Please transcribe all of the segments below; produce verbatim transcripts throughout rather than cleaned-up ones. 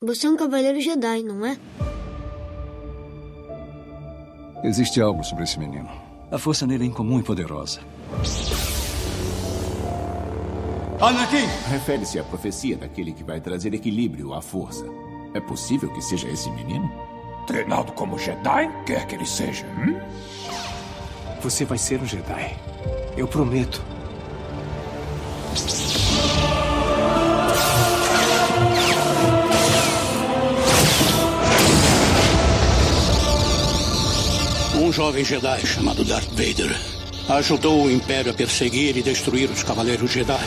você é um cavaleiro Jedi, não é? Existe algo sobre esse menino. A força nele é incomum e poderosa. Anakin! Refere-se à profecia daquele que vai trazer equilíbrio à força. É possível que seja esse menino? Treinado como Jedi, quer que ele seja. Hum? Você vai ser um Jedi. Eu prometo. Um jovem Jedi chamado Darth Vader ajudou o Império a perseguir e destruir os Cavaleiros Jedi.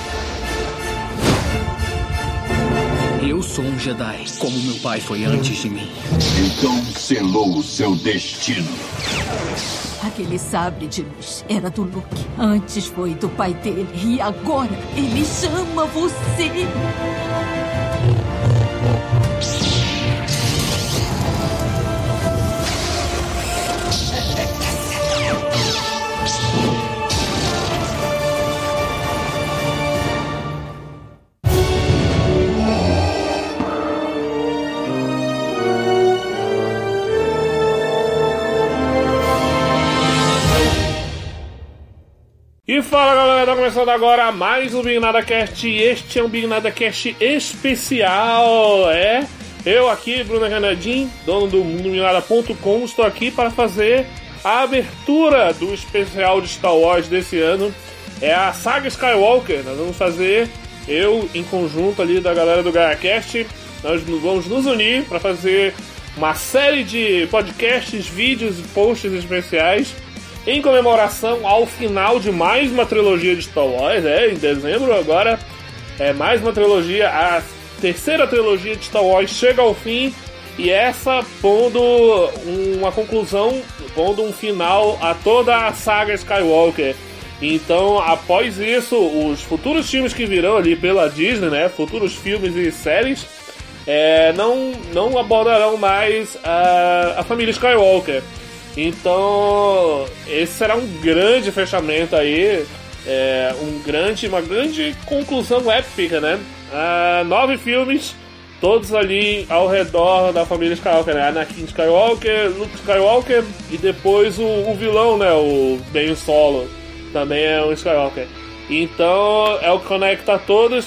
Eu sou um Jedi, como meu pai foi antes de mim. Então selou o seu destino. Aquele sabre de luz era do Luke. Antes foi do pai dele. E agora ele chama você. E fala galera, tá começando agora mais um Big Nada Cast. Este é um Big Nada Cast especial. É, eu aqui, Bruno Canadim, dono do mundo big nada ponto com, estou aqui para fazer a abertura do especial de Star Wars desse ano. É a saga Skywalker. Nós vamos fazer, eu em conjunto ali da galera do GaiaCast, nós vamos nos unir para fazer uma série de podcasts, vídeos e posts especiais em comemoração ao final de mais uma trilogia de Star Wars. É, em dezembro agora é mais uma trilogia, a terceira trilogia de Star Wars chega ao fim, e essa pondo uma conclusão, pondo um final a toda a saga Skywalker. Então, após isso, os futuros filmes que virão ali pela Disney, né, futuros filmes e séries, é, não, não abordarão mais a, a família Skywalker. Então, esse será um grande fechamento aí, é, um grande, uma grande conclusão épica, né? Ah, nove filmes, todos ali ao redor da família Skywalker, né? Anakin Skywalker, Luke Skywalker e depois o, o vilão, né? O Ben Solo, também é um Skywalker. Então, é o que conecta todos.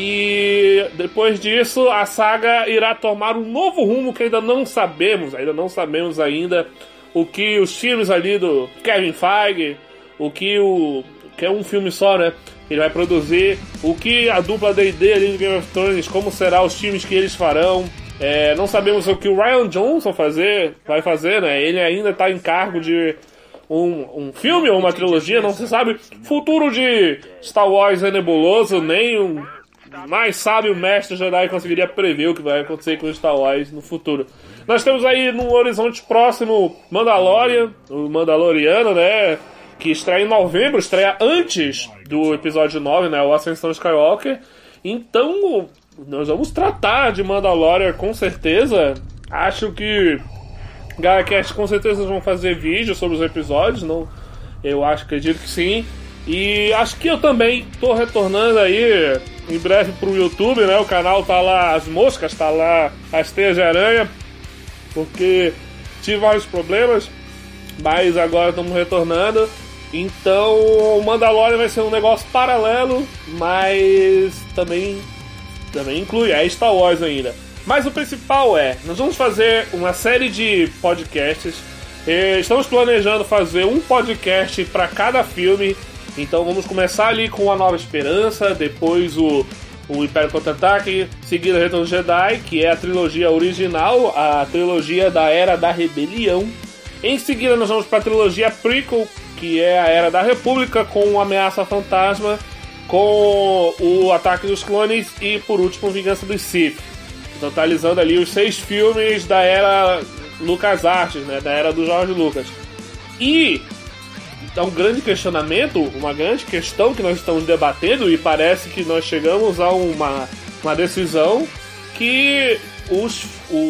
E depois disso, a saga irá tomar um novo rumo que ainda não sabemos, ainda não sabemos ainda o que os filmes ali do Kevin Feige, o que o... que é um filme só, né? Ele vai produzir, o que a dupla D e D ali do Game of Thrones, como será os filmes que eles farão. É, não sabemos o que o Rian Johnson fazer, vai fazer, né? Ele ainda está em cargo de um, um filme ou uma trilogia, não se sabe. Futuro de Star Wars é nebuloso, nem um mais sábio mestre Jedi conseguiria prever o que vai acontecer com Star Wars no futuro. Nós temos aí no horizonte próximo Mandalorian, o Mandaloriano, né? Que estreia em novembro, estreia antes do episódio nove, né? O Ascensão Skywalker. Então, nós vamos tratar de Mandalorian com certeza. Acho que GaiaCast com certeza vão fazer vídeos sobre os episódios. Não, eu acho, acredito que sim. E acho que eu também tô retornando aí em breve pro YouTube, né? O canal tá lá, as moscas, tá lá as teias de aranha, porque tive vários problemas, mas agora estamos retornando. Então o Mandalorian vai ser um negócio paralelo, mas também, também inclui, é Star Wars ainda. Mas o principal é, nós vamos fazer uma série de podcasts. Estamos planejando fazer um podcast para cada filme. Então vamos começar ali com A Nova Esperança, depois o, o Império Contra-Ataque, seguida Retorno do Jedi, que é a trilogia original, a trilogia da Era da Rebelião. Em seguida nós vamos para a trilogia prequel, que é a Era da República, com Ameaça Fantasma, com o Ataque dos Clones e, por último, Vingança dos Sith. Totalizando ali os seis filmes da Era LucasArts, né, da Era do George Lucas. E é um grande questionamento, uma grande questão que nós estamos debatendo, e parece que nós chegamos a uma, uma decisão que os,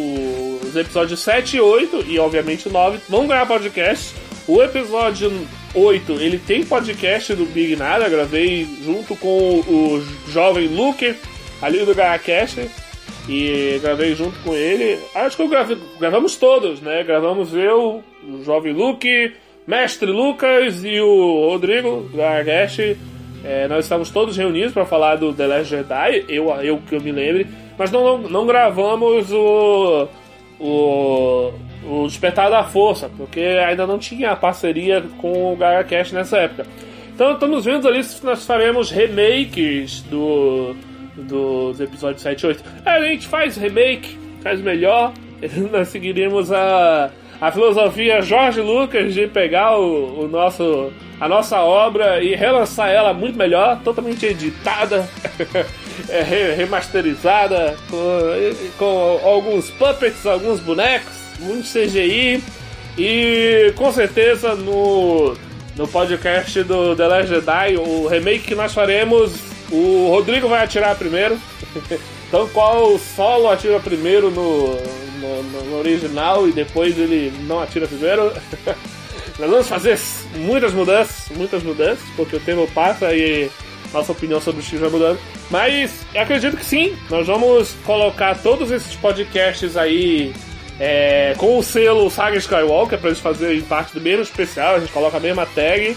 os episódios sete e oito, e obviamente nove, vão ganhar podcast. O episódio oito, ele tem podcast do Big Nada, gravei junto com o jovem Luke, ali do GaiaCast. e gravei junto com ele. Acho que eu gravei, gravamos todos, né? Gravamos eu, o Jovem Luke, Mestre Lucas e o Rodrigo Gargash. É, nós estávamos todos reunidos para falar do The Last Jedi, eu, eu que eu me lembre, mas não, não, não gravamos o, o, o Despertar da Força, porque ainda não tinha parceria com o GagaCast nessa época. Então estamos vendo ali se nós faremos remakes do, dos episódios sete e oito. A gente faz remake, faz melhor, nós seguiremos a... a filosofia Jorge Lucas de pegar o, o nosso, a nossa obra e relançar ela muito melhor, totalmente editada, é, remasterizada, com, com alguns puppets, alguns bonecos, muito C G I, e com certeza no, no podcast do The Last Jedi, o remake que nós faremos, o Rodrigo vai atirar primeiro. Então qual solo atira primeiro no, no, no original e depois ele não atira primeiro? Nós vamos fazer muitas mudanças, muitas mudanças, porque o tempo passa e nossa opinião sobre o X vai mudando. Mas eu acredito que sim, nós vamos colocar todos esses podcasts aí é, com o selo Saga Skywalker, pra eles fazerem parte do mesmo especial, a gente coloca a mesma tag.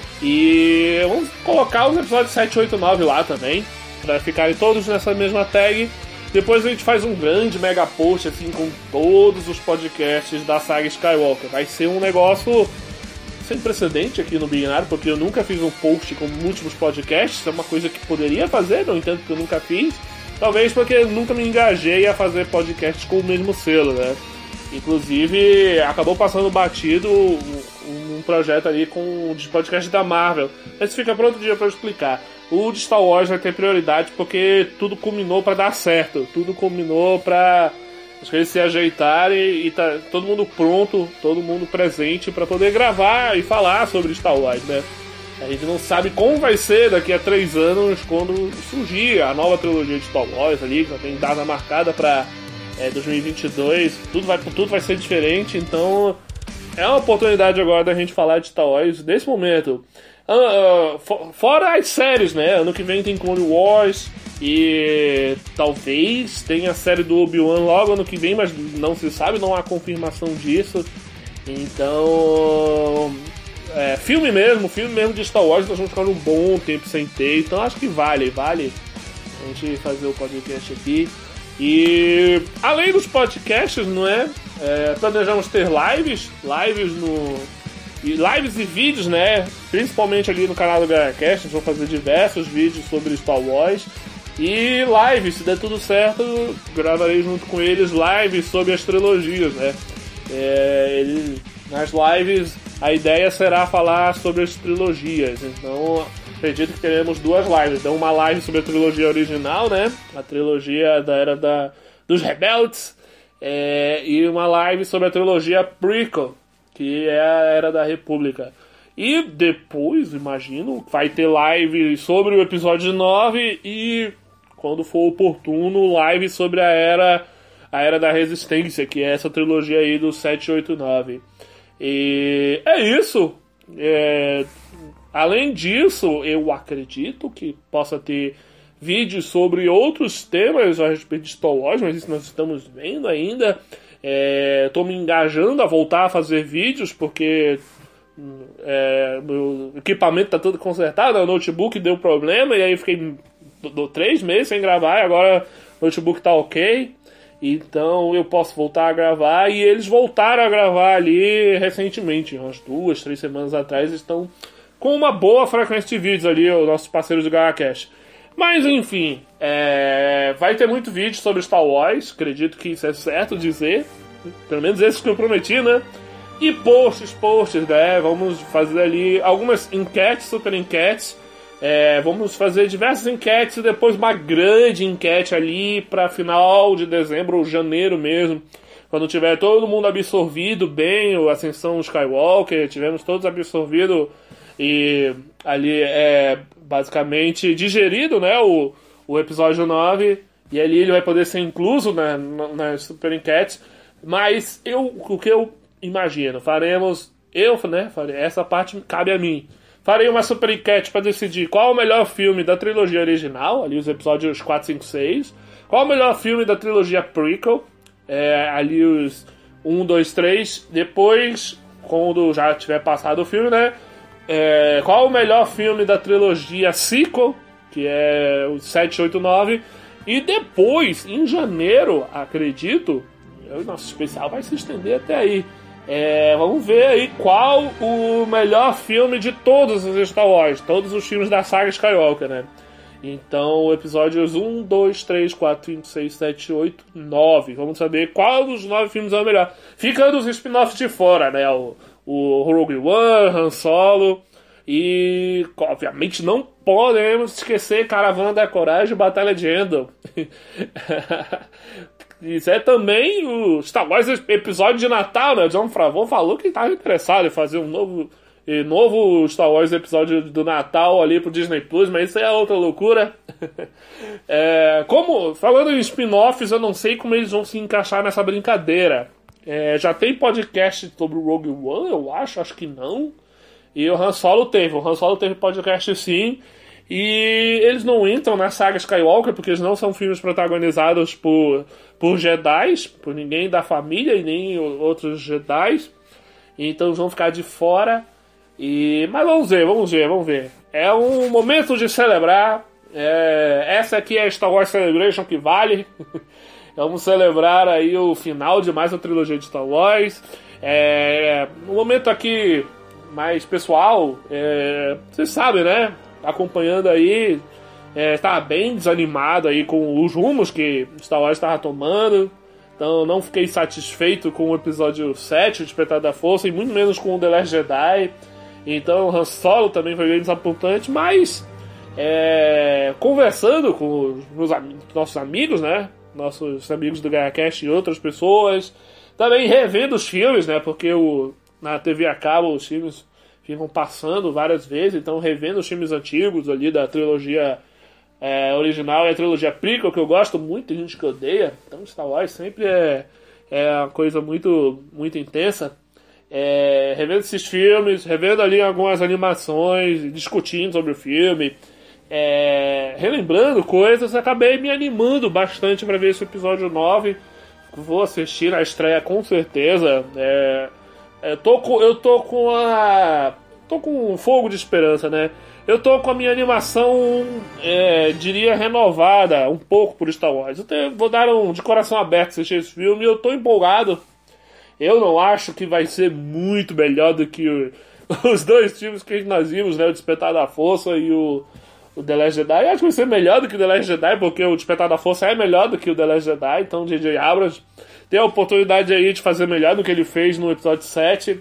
E vamos colocar os episódios sete, oito, nove lá também, pra ficarem todos nessa mesma tag. Depois a gente faz um grande mega post assim com todos os podcasts da saga Skywalker. Vai ser um negócio sem precedente aqui no Binário, porque eu nunca fiz um post com múltiplos podcasts. É uma coisa que poderia fazer, no entanto que eu nunca fiz. Talvez porque eu nunca me engajei a fazer podcasts com o mesmo selo, né? Inclusive, acabou passando batido um projeto ali com os podcasts da Marvel. Mas fica para outro dia para eu explicar. O de Star Wars vai ter prioridade porque tudo culminou para dar certo. Tudo culminou para as coisas se ajeitarem e tá todo mundo pronto, todo mundo presente para poder gravar e falar sobre Star Wars, né? A gente não sabe como vai ser daqui a três anos quando surgir a nova trilogia de Star Wars ali, que já tem data marcada para é, dois mil e vinte e dois. Tudo vai, tudo vai ser diferente, então é uma oportunidade agora da gente falar de Star Wars nesse momento. Uh, uh, fora as séries, né? Ano que vem tem Clone Wars e talvez tenha a série do Obi-Wan logo ano que vem, mas não se sabe, não há confirmação disso. Então, é, filme mesmo, filme mesmo de Star Wars nós vamos ficar um bom tempo sem ter, então acho que vale, vale a gente fazer o podcast aqui. E além dos podcasts, não é? é planejamos ter lives, lives no E lives e vídeos, né? Principalmente ali no canal do GagaCast, vão fazer diversos vídeos sobre Star Wars. E lives, se der tudo certo, gravarei junto com eles lives sobre as trilogias, né? É, ele, nas lives, a ideia será falar sobre as trilogias. Então, acredito que teremos duas lives. Então, uma live sobre a trilogia original, né? A trilogia da Era da, dos Rebeldes. É, e uma live sobre a trilogia prequel, que é a Era da República. E depois, imagino, vai ter live sobre o episódio nove e, quando for oportuno, live sobre a Era, a Era da Resistência, que é essa trilogia aí do sete, oito, nove. E é isso. É... Além disso, eu acredito que possa ter vídeos sobre outros temas a respeito de Star Wars, mas isso nós estamos vendo ainda. Estou é, me engajando a voltar a fazer vídeos porque é, meu equipamento está todo consertado, o notebook deu problema e aí fiquei do, três meses sem gravar e agora o notebook está ok, então eu posso voltar a gravar e eles voltaram a gravar ali recentemente, umas duas, três semanas atrás, estão com uma boa frequência de vídeos ali, os nossos parceiros do GagaCast. Mas enfim, é... vai ter muito vídeo sobre Star Wars, acredito que isso é certo dizer, pelo menos esses que eu prometi, né? E posts, posts, né? Vamos fazer ali algumas enquetes, super enquetes, é... vamos fazer diversas enquetes e depois uma grande enquete ali para final de dezembro ou janeiro mesmo, quando tiver todo mundo absorvido bem, a Ascensão Skywalker, tivemos todos absorvidos e ali é... basicamente digerido, né, o, o episódio nove, e ali ele vai poder ser incluso na, na, nas super enquetes, mas eu, o que eu imagino, faremos, eu, né, farei, essa parte cabe a mim, farei uma super enquete para decidir qual é o melhor filme da trilogia original, ali os episódios quatro, cinco, seis. Qual é o melhor filme da trilogia prequel, é, ali os um, dois, três. Depois, quando já tiver passado o filme, né? É, qual é o melhor filme da trilogia sequel, que é o sete, oito, nove. E depois, em janeiro, acredito, o nosso especial vai se estender até aí. É, vamos ver aí qual o melhor filme de todos os Star Wars, todos os filmes da saga Skywalker, né? Então, episódios um, dois, três, quatro, cinco, seis, sete, oito, nove. Vamos saber qual dos nove filmes é o melhor. Ficando os spin-offs de fora, né? O, o Rogue One, Han Solo. E, obviamente, não podemos esquecer Caravana da Coragem e Batalha de Endor. Isso é também o Star Wars episódio de Natal, né? O Jon Favreau falou que estava interessado em fazer um novo, novo Star Wars episódio do Natal ali pro Disney Plus, mas isso é outra loucura. É, como, falando em spin-offs, eu não sei como eles vão se encaixar nessa brincadeira. É, já tem podcast sobre o Rogue One, eu acho, acho que não. E o Han Solo teve, o Han Solo teve podcast sim. E eles não entram na saga Skywalker, porque eles não são filmes protagonizados por, por Jedis, por ninguém da família e nem outros Jedis. Então eles vão ficar de fora. E, mas vamos ver, vamos ver, vamos ver. É um momento de celebrar. É, essa aqui é a Star Wars Celebration que vale. Vamos celebrar aí o final de mais uma trilogia de Star Wars. É, um momento aqui mais pessoal. É, vocês sabem, né? Acompanhando aí, é, estava bem desanimado aí com os rumos que Star Wars estava tomando. Então não fiquei satisfeito com o episódio sete, o Despertar da Força, e muito menos com o The Last Jedi. Então Han Solo também foi bem desapontante, mas é, conversando com os meus, nossos amigos, né? Nossos amigos do GaiaCast e outras pessoas, também revendo os filmes, né? Porque o, na T V a cabo os filmes ficam passando várias vezes, então revendo os filmes antigos ali da trilogia é, original e a trilogia prequel, que eu gosto muito, tem gente que odeia. Então Star Wars sempre é, é uma coisa muito, muito intensa. É, revendo esses filmes, revendo ali algumas animações, discutindo sobre o filme, é, relembrando coisas, acabei me animando bastante para ver esse episódio nove. Vou assistir na estreia com certeza. É, eu, tô com, eu tô com a. tô com um fogo de esperança, né? Eu tô com a minha animação, é, diria, renovada um pouco por Star Wars. Eu te, vou dar um de coração aberto assistir esse filme e eu tô empolgado. Eu não acho que vai ser muito melhor do que o, os dois filmes que nós vimos, né? O Despertar da Força e o, o The Last Jedi. Eu acho que vai ser melhor do que o The Last Jedi, porque o Despertar da Força é melhor do que o The Last Jedi. Então J J Abrams tem a oportunidade aí de fazer melhor do que ele fez no episódio sete.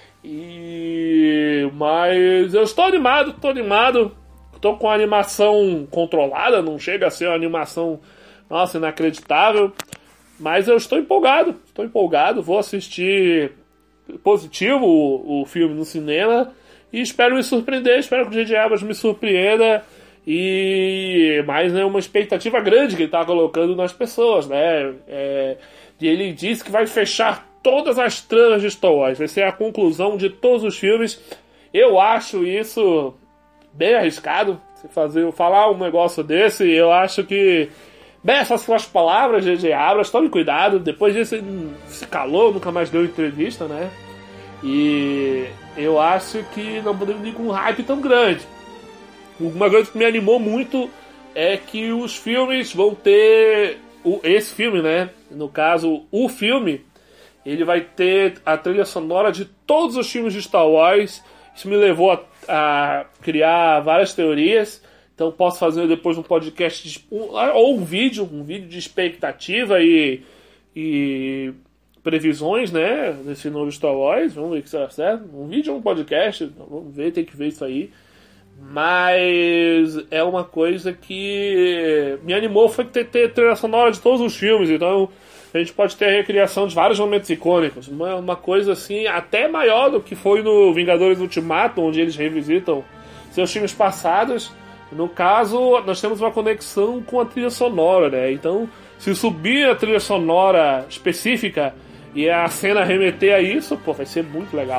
E... Mas eu estou animado, estou animado. Estou com a animação controlada, não chega a ser uma animação, nossa, inacreditável. Mas eu estou empolgado, estou empolgado, vou assistir positivo o, o filme no cinema e espero me surpreender, espero que o J J Abrams me surpreenda, e mais, né, uma expectativa grande que ele está colocando nas pessoas, né? É, e ele disse que vai fechar todas as tramas de Star Wars, vai ser a conclusão de todos os filmes. Eu acho isso bem arriscado, se fazer, falar um negócio desse. Eu acho que bem, essas suas palavras, J J Abrams, tome cuidado. Depois disso ele se calou, nunca mais deu entrevista, né? E eu acho que não podemos ir com um hype tão grande. Uma coisa que me animou muito é que os filmes vão ter... O, esse filme, né? No caso, o filme, ele vai ter a trilha sonora de todos os filmes de Star Wars. Isso me levou a, a criar várias teorias. Então posso fazer depois um podcast de, ou um vídeo, um vídeo de expectativa e, e previsões, né, desse novo Star Wars. Vamos ver se será certo. Um vídeo ou um podcast, vamos ver, tem que ver isso aí. Mas é uma coisa que me animou, foi ter, ter trilha sonora de todos os filmes. Então a gente pode ter a recriação de vários momentos icônicos. Uma, uma coisa assim, até maior do que foi no Vingadores Ultimato, onde eles revisitam seus filmes passados. No caso, nós temos uma conexão com a trilha sonora, né? Então, se subir a trilha sonora específica e a cena remeter a isso, pô, vai ser muito legal.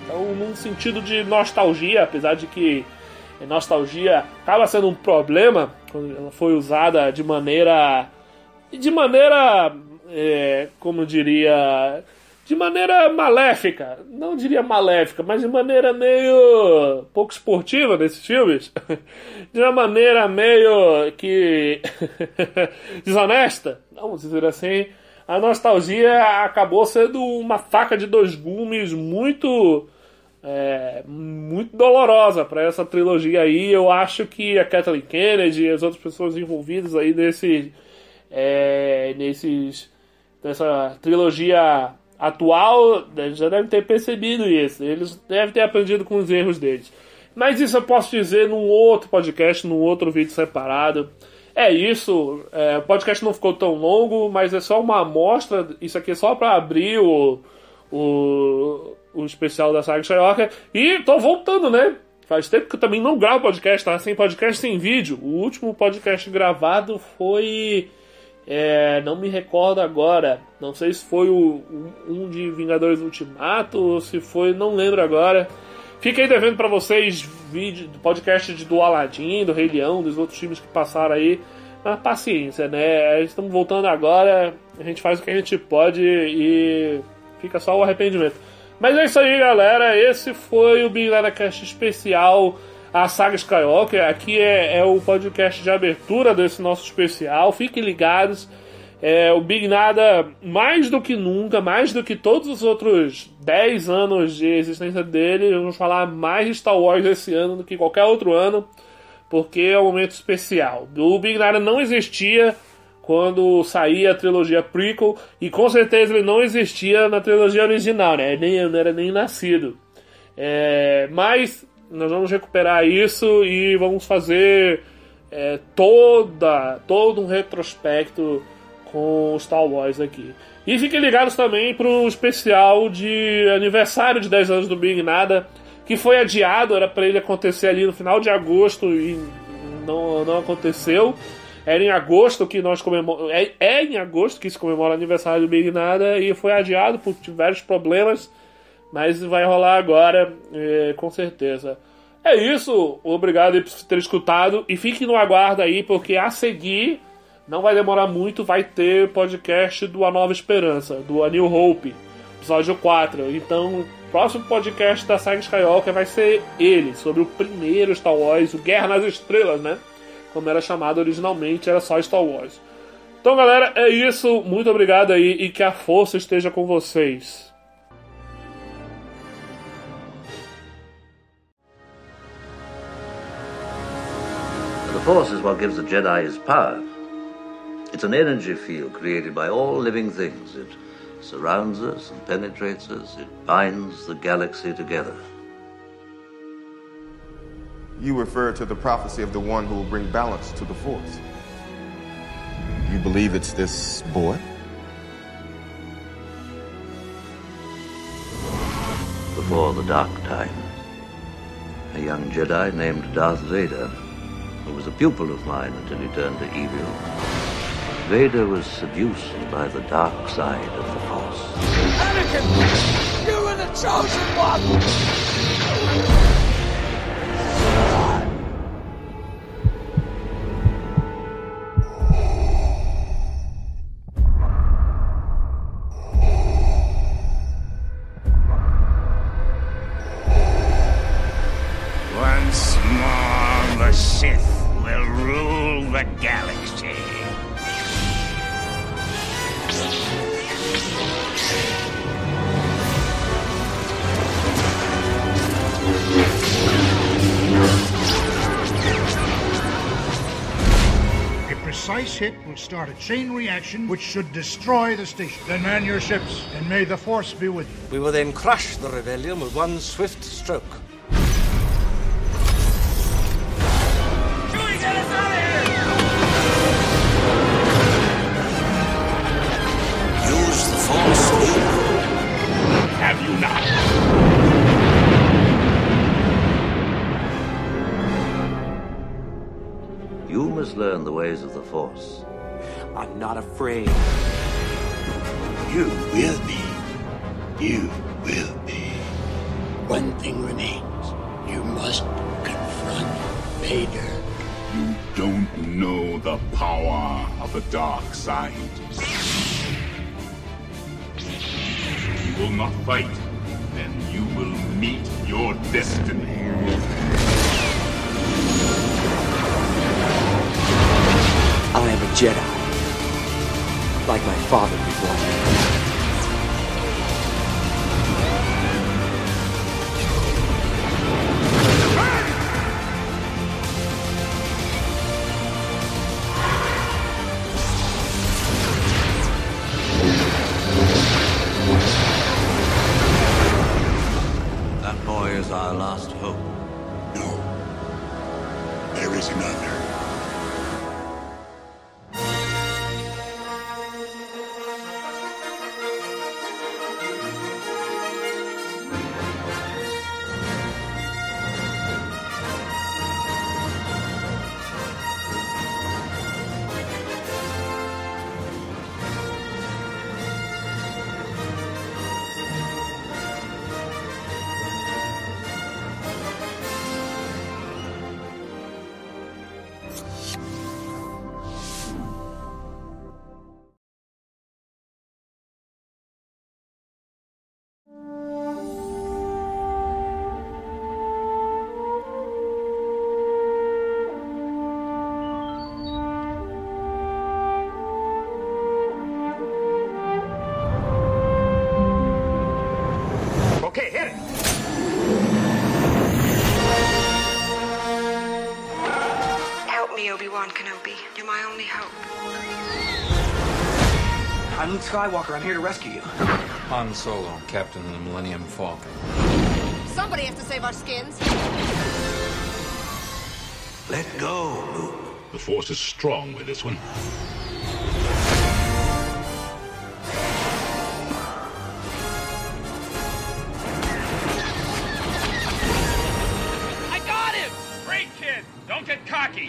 Então, num sentido de nostalgia, apesar de que nostalgia acaba sendo um problema quando ela foi usada de maneira de maneira é, como eu diria, de maneira maléfica, não diria maléfica, mas de maneira meio pouco esportiva nesses filmes, de uma maneira meio que desonesta, vamos dizer assim. A nostalgia acabou sendo uma faca de dois gumes muito É, muito dolorosa para essa trilogia aí. Eu acho que a Kathleen Kennedy e as outras pessoas envolvidas aí nesse, é, nesses, nessa trilogia atual já devem ter percebido isso. Eles devem ter aprendido com os erros deles. Mas isso eu posso dizer num outro podcast, num outro vídeo separado. É isso, é, o podcast não ficou tão longo, mas é só uma amostra. Isso aqui é só para abrir o, o o especial da saga Skywalker. E tô voltando, né? Faz tempo que eu também não gravo podcast, tá? Sem podcast, sem vídeo. O último podcast gravado foi... É, não me recordo agora. Não sei se foi o, um de Vingadores Ultimato ou se foi... Não lembro agora. Fiquei devendo pra vocês vídeo, podcast de, do Aladdin, do Rei Leão, dos outros filmes que passaram aí. Mas paciência, né? Estamos voltando agora. A gente faz o que a gente pode e fica só o arrependimento. Mas é isso aí, galera. Esse foi o Big Nada Cast especial a saga Skywalker. Aqui é, é o podcast de abertura desse nosso especial. Fiquem ligados. É, o Big Nada, mais do que nunca, mais do que todos os outros dez anos de existência dele, vamos falar mais de Star Wars esse ano do que qualquer outro ano, porque é um momento especial. O Big Nada não existia quando saía a trilogia prequel, e com certeza ele não existia na trilogia original, né? Nem, não era nem nascido. É, mas nós vamos recuperar isso e vamos fazer é, toda, todo um retrospecto com Star Wars aqui. E fiquem ligados também para o especial de aniversário de dez anos do Big Nada, que foi adiado, era para ele acontecer ali no final de agosto e não, não aconteceu. Era em agosto que nós comemoramos. É, é em agosto que se comemora o aniversário do Big Nada e foi adiado por diversos problemas, mas vai rolar agora, é, com certeza. É isso, obrigado por ter escutado e fique no aguardo aí, porque a seguir, não vai demorar muito, vai ter podcast do A Nova Esperança, do A New Hope, episódio quatro. Então, o próximo podcast da saga Skywalker vai ser ele, sobre o primeiro Star Wars, o Guerra nas Estrelas, né? Como era chamado originalmente, era só Star Wars. Então, galera, é isso. Muito obrigado aí e que a força esteja com vocês. The Force is what gives the Jedi his power. It's an energy field created by all living things. It surrounds us and penetrates us. It binds the galaxy together. You refer to the prophecy of the one who will bring balance to the Force. You believe it's this boy? Before the Dark Time, a young Jedi named Darth Vader, who was a pupil of mine until he turned to evil. Vader was seduced by the dark side of the Force. Anakin! You were the chosen one! Once more, the Sith will rule the galaxy. A precise hit will start a chain reaction which should destroy the station. Then man your ships, and may the Force be with you. We will then crush the rebellion with one swift stroke. Have you not? You must learn the ways of the Force. I'm not afraid. You will be. You will be. one thing remains. You must confront Vader. You don't know the power of the dark side. You will not fight, then you will meet your destiny. I am a Jedi, like my father before me. That boy is our last hope. No. There is another. Okay, hit it! Help me, Obi-Wan Kenobi. You're my only hope. I'm Luke Skywalker. I'm here to rescue you. Han Solo, captain of the Millennium Falcon. Somebody has to save our skins. Let go, Luke. The Force is strong with this one. I got him! Great kid! Don't get cocky!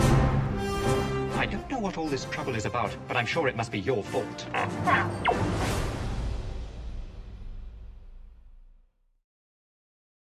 I don't know what all this trouble is about, but I'm sure it must be your fault.